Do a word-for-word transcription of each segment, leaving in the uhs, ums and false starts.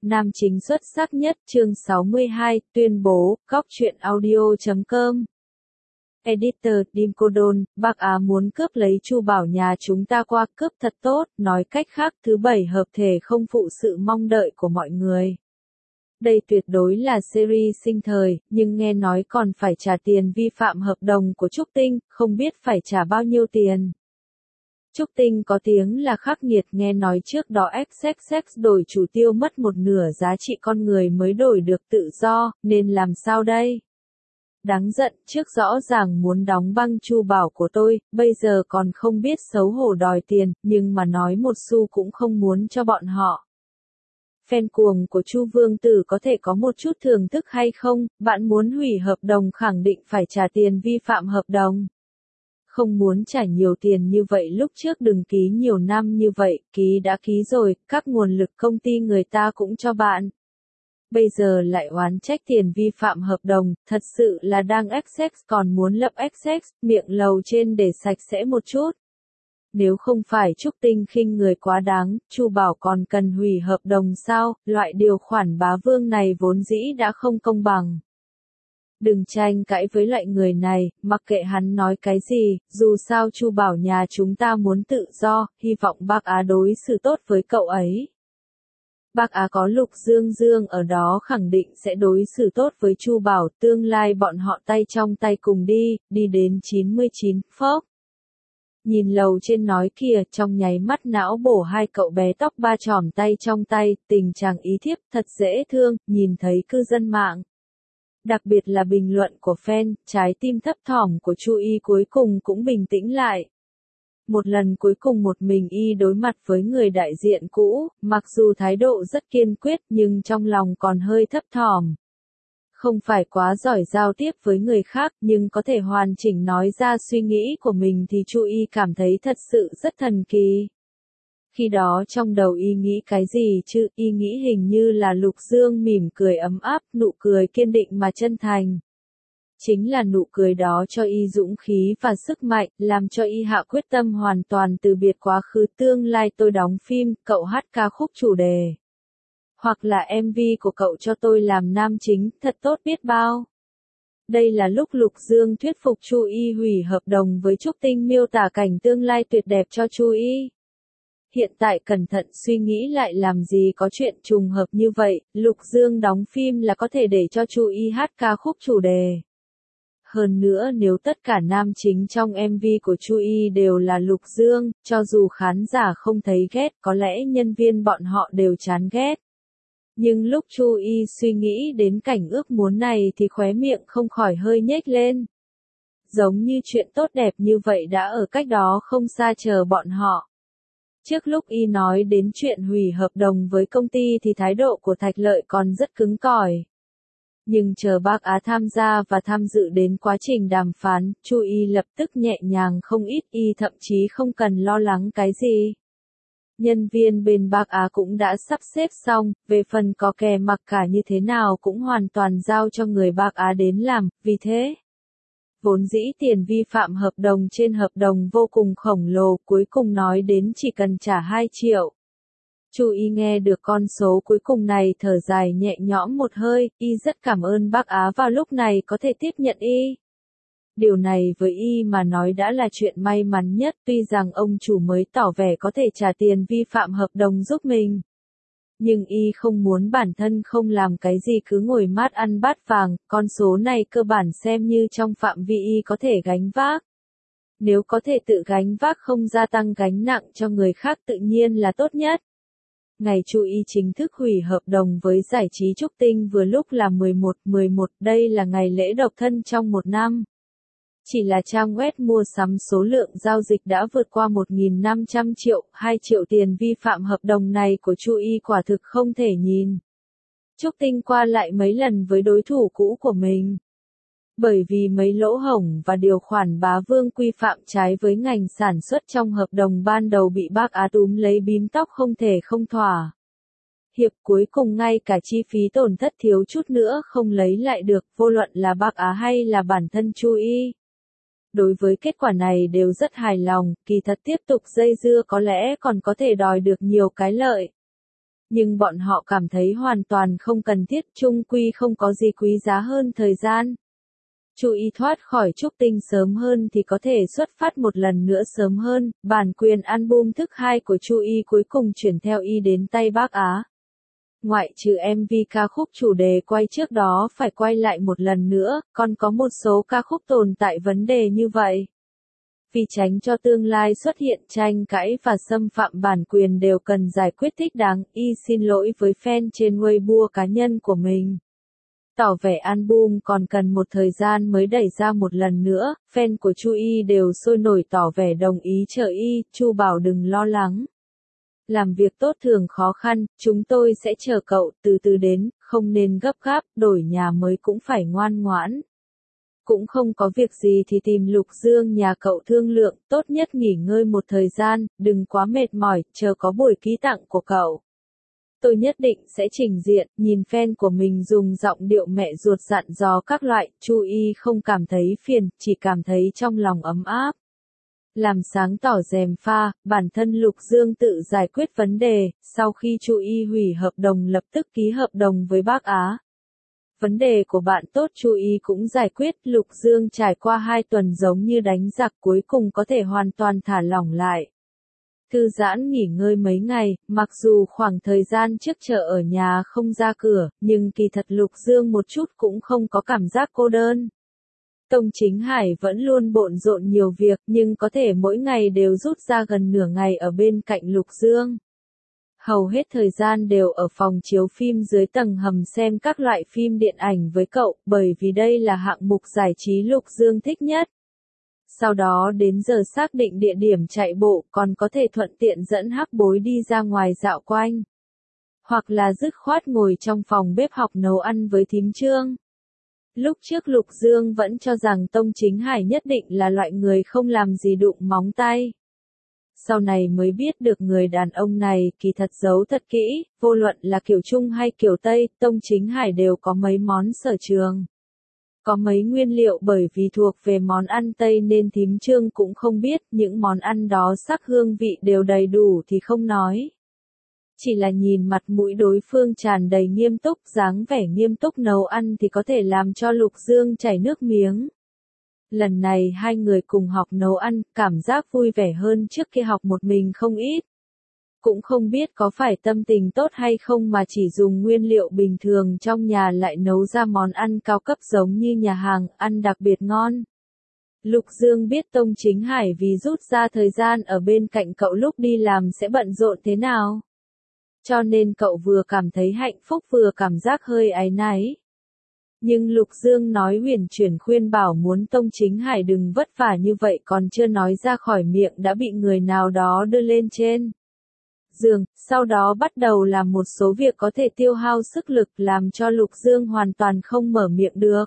nam chính xuất sắc nhất, chương sáu mươi hai, tuyên bố, góc truyện audio chấm com. Editor, Dimkodol, Bắc Á muốn cướp lấy Chu Bảo nhà chúng ta qua, cướp thật tốt, nói cách khác thứ bảy hợp thể không phụ sự mong đợi của mọi người. Đây tuyệt đối là series sinh thời, nhưng nghe nói còn phải trả tiền vi phạm hợp đồng của Trúc Tinh, không biết phải trả bao nhiêu tiền. Trúc Tinh có tiếng là khắc nghiệt, nghe nói trước đó ích ích ích đổi chủ tiêu mất một nửa giá trị con người mới đổi được tự do, nên làm sao đây? Đáng giận, trước rõ ràng muốn đóng băng Chu Bảo của tôi, bây giờ còn không biết xấu hổ đòi tiền, nhưng mà nói một xu cũng không muốn cho bọn họ. Fan cuồng của Chu Vương Tử có thể có một chút thưởng thức hay không, bạn muốn hủy hợp đồng khẳng định phải trả tiền vi phạm hợp đồng. Không muốn trả nhiều tiền như vậy lúc trước đừng ký nhiều năm như vậy, ký đã ký rồi, các nguồn lực công ty người ta cũng cho bạn. Bây giờ lại oán trách tiền vi phạm hợp đồng, thật sự là đang ích ích còn muốn lập ích ích, miệng lầu trên để sạch sẽ một chút. Nếu không phải Trúc Tinh khinh người quá đáng, Chu Bảo còn cần hủy hợp đồng sao, loại điều khoản bá vương này vốn dĩ đã không công bằng. Đừng tranh cãi với loại người này, mặc kệ hắn nói cái gì, dù sao Chu Bảo nhà chúng ta muốn tự do, hy vọng Bắc Á đối xử tốt với cậu ấy. Bắc Á có Lục Dương Dương ở đó khẳng định sẽ đối xử tốt với Chu Bảo, tương lai bọn họ tay trong tay cùng đi, đi đến chín mươi chín, phốc. Nhìn lầu trên nói kìa, trong nháy mắt não bổ hai cậu bé tóc ba chòm tay trong tay, tình trạng ý thiếp thật dễ thương, nhìn thấy cư dân mạng. Đặc biệt là bình luận của fan, trái tim thấp thỏm của Chu Y cuối cùng cũng bình tĩnh lại. Một lần cuối cùng một mình Y đối mặt với người đại diện cũ, mặc dù thái độ rất kiên quyết nhưng trong lòng còn hơi thấp thỏm. Không phải quá giỏi giao tiếp với người khác nhưng có thể hoàn chỉnh nói ra suy nghĩ của mình thì Chu Y cảm thấy thật sự rất thần kỳ. Khi đó trong đầu Y nghĩ cái gì chứ, Y nghĩ hình như là Lục Dương mỉm cười ấm áp, nụ cười kiên định mà chân thành. Chính là nụ cười đó cho Y dũng khí và sức mạnh, làm cho Y hạ quyết tâm hoàn toàn từ biệt quá khứ tương lai tôi đóng phim, cậu hát ca khúc chủ đề. Hoặc là em vê của cậu cho tôi làm nam chính, thật tốt biết bao. Đây là lúc Lục Dương thuyết phục Chu Y hủy hợp đồng với Trúc Tinh, miêu tả cảnh tương lai tuyệt đẹp cho Chu Y. Hiện tại cẩn thận suy nghĩ lại làm gì có chuyện trùng hợp như vậy, Lục Dương đóng phim là có thể để cho Chu Y hát ca khúc chủ đề. Hơn nữa nếu tất cả nam chính trong em vê của Chu Y đều là Lục Dương, cho dù khán giả không thấy ghét, có lẽ nhân viên bọn họ đều chán ghét. Nhưng lúc Chu Y suy nghĩ đến cảnh ước muốn này thì khóe miệng không khỏi hơi nhếch lên. Giống như chuyện tốt đẹp như vậy đã ở cách đó không xa chờ bọn họ. Trước lúc Y nói đến chuyện hủy hợp đồng với công ty thì thái độ của Thạch Lợi còn rất cứng cỏi. Nhưng chờ Bắc Á tham gia và tham dự đến quá trình đàm phán, Chu Y lập tức nhẹ nhàng không ít, Y thậm chí không cần lo lắng cái gì. Nhân viên bên Bắc Á cũng đã sắp xếp xong, về phần có kè mặc cả như thế nào cũng hoàn toàn giao cho người Bắc Á đến làm, vì thế. Vốn dĩ tiền vi phạm hợp đồng trên hợp đồng vô cùng khổng lồ, cuối cùng nói đến chỉ cần trả hai triệu. Chu Y nghe được con số cuối cùng này thở dài nhẹ nhõm một hơi, Y rất cảm ơn Bắc Á vào lúc này có thể tiếp nhận Y. Điều này với Y mà nói đã là chuyện may mắn nhất, tuy rằng ông chủ mới tỏ vẻ có thể trả tiền vi phạm hợp đồng giúp mình. Nhưng Y không muốn bản thân không làm cái gì cứ ngồi mát ăn bát vàng, con số này cơ bản xem như trong phạm vi Y có thể gánh vác. Nếu có thể tự gánh vác không gia tăng gánh nặng cho người khác tự nhiên là tốt nhất. Ngày Chu Y chính thức hủy hợp đồng với giải trí Trúc Tinh vừa lúc là mười một mười một, đây là ngày lễ độc thân trong một năm. Chỉ là trang web mua sắm số lượng giao dịch đã vượt qua một nghìn năm trăm triệu, hai triệu tiền vi phạm hợp đồng này của Chu Y quả thực không thể nhìn. Trúc Tinh qua lại mấy lần với đối thủ cũ của mình. Bởi vì mấy lỗ hổng và điều khoản bá vương quy phạm trái với ngành sản xuất trong hợp đồng ban đầu bị Bắc Á túm lấy bím tóc không thể không thỏa. Hiệp cuối cùng ngay cả chi phí tổn thất thiếu chút nữa không lấy lại được, vô luận là Bắc Á hay là bản thân Chu Y. Đối với kết quả này đều rất hài lòng, kỳ thật tiếp tục dây dưa có lẽ còn có thể đòi được nhiều cái lợi. Nhưng bọn họ cảm thấy hoàn toàn không cần thiết, chung quy không có gì quý giá hơn thời gian. Chu Y thoát khỏi Trúc Tinh sớm hơn thì có thể xuất phát một lần nữa sớm hơn, bản quyền album thức hai của Chu Y cuối cùng chuyển theo Y đến tay Bắc Á. Ngoại trừ em vê ca khúc chủ đề quay trước đó phải quay lại một lần nữa, còn có một số ca khúc tồn tại vấn đề như vậy. Vì tránh cho tương lai xuất hiện tranh cãi và xâm phạm bản quyền đều cần giải quyết thích đáng, Y xin lỗi với fan trên Weibo cá nhân của mình. Tỏ vẻ album còn cần một thời gian mới đẩy ra một lần nữa, fan của Chu Y đều sôi nổi tỏ vẻ đồng ý chờ Y, Chu bảo đừng lo lắng. Làm việc tốt thường khó khăn, chúng tôi sẽ chờ cậu, từ từ đến, không nên gấp gáp, đổi nhà mới cũng phải ngoan ngoãn. Cũng không có việc gì thì tìm Lục Dương nhà cậu thương lượng, tốt nhất nghỉ ngơi một thời gian, đừng quá mệt mỏi, chờ có buổi ký tặng của cậu. Tôi nhất định sẽ trình diện, nhìn fan của mình dùng giọng điệu mẹ ruột dặn dò các loại, Chu Y không cảm thấy phiền, chỉ cảm thấy trong lòng ấm áp. Làm sáng tỏ rèm pha, bản thân Lục Dương tự giải quyết vấn đề, sau khi Chu Y hủy hợp đồng lập tức ký hợp đồng với Bắc Á. Vấn đề của bạn tốt Chu Y cũng giải quyết, Lục Dương trải qua hai tuần giống như đánh giặc cuối cùng có thể hoàn toàn thả lỏng lại. Thư giãn nghỉ ngơi mấy ngày, mặc dù khoảng thời gian trước chờ ở nhà không ra cửa, nhưng kỳ thật Lục Dương một chút cũng không có cảm giác cô đơn. Tông Chính Hải vẫn luôn bộn rộn nhiều việc, nhưng có thể mỗi ngày đều rút ra gần nửa ngày ở bên cạnh Lục Dương. Hầu hết thời gian đều ở phòng chiếu phim dưới tầng hầm xem các loại phim điện ảnh với cậu, bởi vì đây là hạng mục giải trí Lục Dương thích nhất. Sau đó đến giờ xác định địa điểm chạy bộ, còn có thể thuận tiện dẫn Hắc Bối đi ra ngoài dạo quanh. Hoặc là dứt khoát ngồi trong phòng bếp học nấu ăn với thím Trương. Lúc trước Lục Dương vẫn cho rằng Tông Chính Hải nhất định là loại người không làm gì đụng móng tay. Sau này mới biết được người đàn ông này kỳ thật giấu thật kỹ, vô luận là kiểu Trung hay kiểu Tây, Tông Chính Hải đều có mấy món sở trường. Có mấy nguyên liệu bởi vì thuộc về món ăn Tây nên thím Trương cũng không biết, những món ăn đó sắc hương vị đều đầy đủ thì không nói. Chỉ là nhìn mặt mũi đối phương tràn đầy nghiêm túc, dáng vẻ nghiêm túc nấu ăn thì có thể làm cho Lục Dương chảy nước miếng. Lần này hai người cùng học nấu ăn, cảm giác vui vẻ hơn trước kia học một mình không ít. Cũng không biết có phải tâm tình tốt hay không mà chỉ dùng nguyên liệu bình thường trong nhà lại nấu ra món ăn cao cấp giống như nhà hàng, ăn đặc biệt ngon. Lục Dương biết Tông Chính Hải vì rút ra thời gian ở bên cạnh cậu lúc đi làm sẽ bận rộn thế nào. Cho nên cậu vừa cảm thấy hạnh phúc vừa cảm giác hơi áy náy. Nhưng Lục Dương nói huyền chuyển khuyên bảo muốn Tông Chính Hải đừng vất vả như vậy còn chưa nói ra khỏi miệng đã bị người nào đó đưa lên trên giường, sau đó bắt đầu làm một số việc có thể tiêu hao sức lực làm cho Lục Dương hoàn toàn không mở miệng được.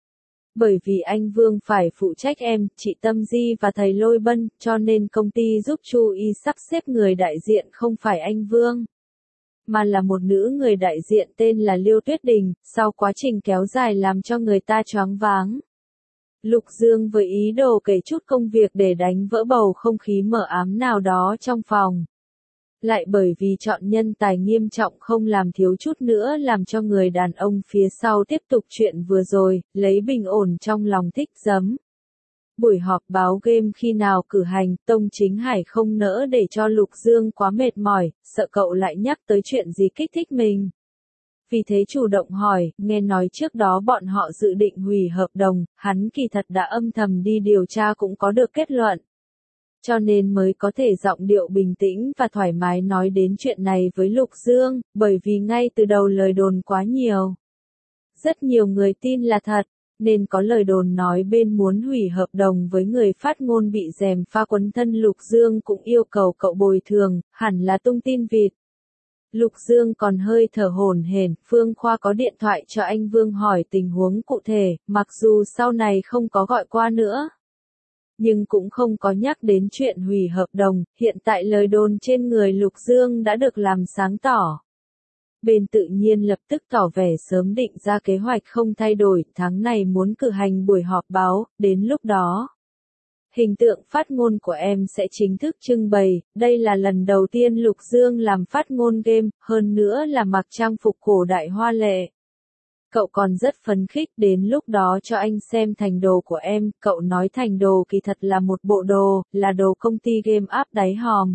Bởi vì anh Vương phải phụ trách em, chị Tâm Di và thầy Lôi Bân, cho nên công ty giúp Chu Y sắp xếp người đại diện không phải anh Vương, mà là một nữ người đại diện tên là Liêu Tuyết Đình, sau quá trình kéo dài làm cho người ta choáng váng. Lục Dương với ý đồ kể chút công việc để đánh vỡ bầu không khí mờ ám nào đó trong phòng. Lại bởi vì chọn nhân tài nghiêm trọng không làm thiếu chút nữa làm cho người đàn ông phía sau tiếp tục chuyện vừa rồi, lấy bình ổn trong lòng thích giấm. Buổi họp báo game khi nào cử hành, Tông Chính Hải không nỡ để cho Lục Dương quá mệt mỏi, sợ cậu lại nhắc tới chuyện gì kích thích mình. Vì thế chủ động hỏi, nghe nói trước đó bọn họ dự định hủy hợp đồng, hắn kỳ thật đã âm thầm đi điều tra cũng có được kết luận. Cho nên mới có thể giọng điệu bình tĩnh và thoải mái nói đến chuyện này với Lục Dương, bởi vì ngay từ đầu lời đồn quá nhiều. Rất nhiều người tin là thật, nên có lời đồn nói bên muốn hủy hợp đồng với người phát ngôn bị gièm pha quấn thân Lục Dương cũng yêu cầu cậu bồi thường, hẳn là tung tin vịt. Lục Dương còn hơi thở hổn hển, Phương Khoa có điện thoại cho anh Vương hỏi tình huống cụ thể, mặc dù sau này không có gọi qua nữa. Nhưng cũng không có nhắc đến chuyện hủy hợp đồng, hiện tại lời đồn trên người Lục Dương đã được làm sáng tỏ. Bên tự nhiên lập tức tỏ vẻ sớm định ra kế hoạch không thay đổi, tháng này muốn cử hành buổi họp báo, đến lúc đó. Hình tượng phát ngôn của em sẽ chính thức trưng bày, đây là lần đầu tiên Lục Dương làm phát ngôn game, hơn nữa là mặc trang phục cổ đại hoa lệ. Cậu còn rất phấn khích, đến lúc đó cho anh xem thành đồ của em, cậu nói thành đồ kỳ thật là một bộ đồ, là đồ công ty game áp đáy hòm.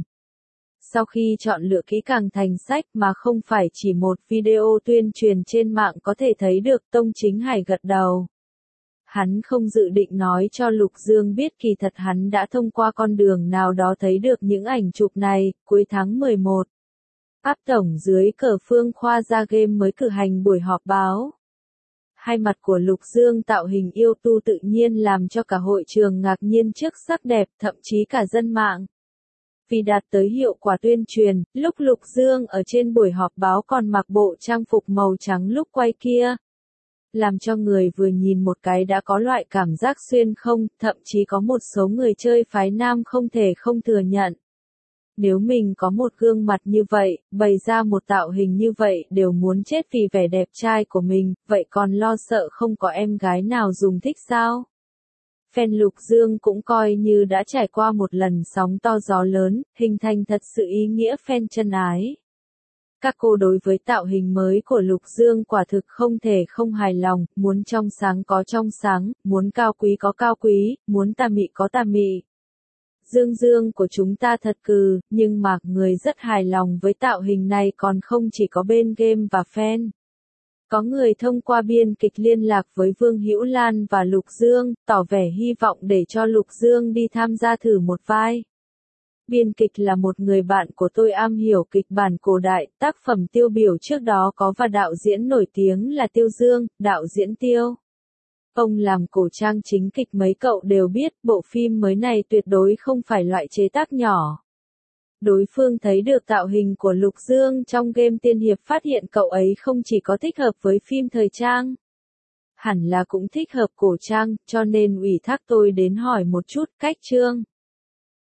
Sau khi chọn lựa kỹ càng thành sách mà không phải chỉ một video tuyên truyền trên mạng có thể thấy được, Tông Chính Hải gật đầu. Hắn không dự định nói cho Lục Dương biết kỳ thật hắn đã thông qua con đường nào đó thấy được những ảnh chụp này. Cuối tháng mười một, áp tổng dưới cờ Phương Khoa ra game mới cử hành buổi họp báo. Hai mặt của Lục Dương tạo hình yêu tu tự nhiên làm cho cả hội trường ngạc nhiên trước sắc đẹp, thậm chí cả dân mạng. Vì đạt tới hiệu quả tuyên truyền, lúc Lục Dương ở trên buổi họp báo còn mặc bộ trang phục màu trắng lúc quay kia. Làm cho người vừa nhìn một cái đã có loại cảm giác xuyên không, thậm chí có một số người chơi phái nam không thể không thừa nhận. Nếu mình có một gương mặt như vậy, bày ra một tạo hình như vậy đều muốn chết vì vẻ đẹp trai của mình, vậy còn lo sợ không có em gái nào dùng thích sao? Fan Lục Dương cũng coi như đã trải qua một lần sóng to gió lớn, hình thành thật sự ý nghĩa fan chân ái. Các cô đối với tạo hình mới của Lục Dương quả thực không thể không hài lòng, muốn trong sáng có trong sáng, muốn cao quý có cao quý, muốn tà mị có tà mị. Dương Dương của chúng ta thật cừ, nhưng mà người rất hài lòng với tạo hình này còn không chỉ có bên game và fan. Có người thông qua biên kịch liên lạc với Vương Hữu Lan và Lục Dương, tỏ vẻ hy vọng để cho Lục Dương đi tham gia thử một vai. Biên kịch là một người bạn của tôi am hiểu kịch bản cổ đại, tác phẩm tiêu biểu trước đó có và đạo diễn nổi tiếng là Tiêu Dương, đạo diễn Tiêu. Ông làm cổ trang chính kịch mấy cậu đều biết, bộ phim mới này tuyệt đối không phải loại chế tác nhỏ. Đối phương thấy được tạo hình của Lục Dương trong game tiên hiệp, phát hiện cậu ấy không chỉ có thích hợp với phim thời trang, hẳn là cũng thích hợp cổ trang, cho nên ủy thác tôi đến hỏi một chút cách chương.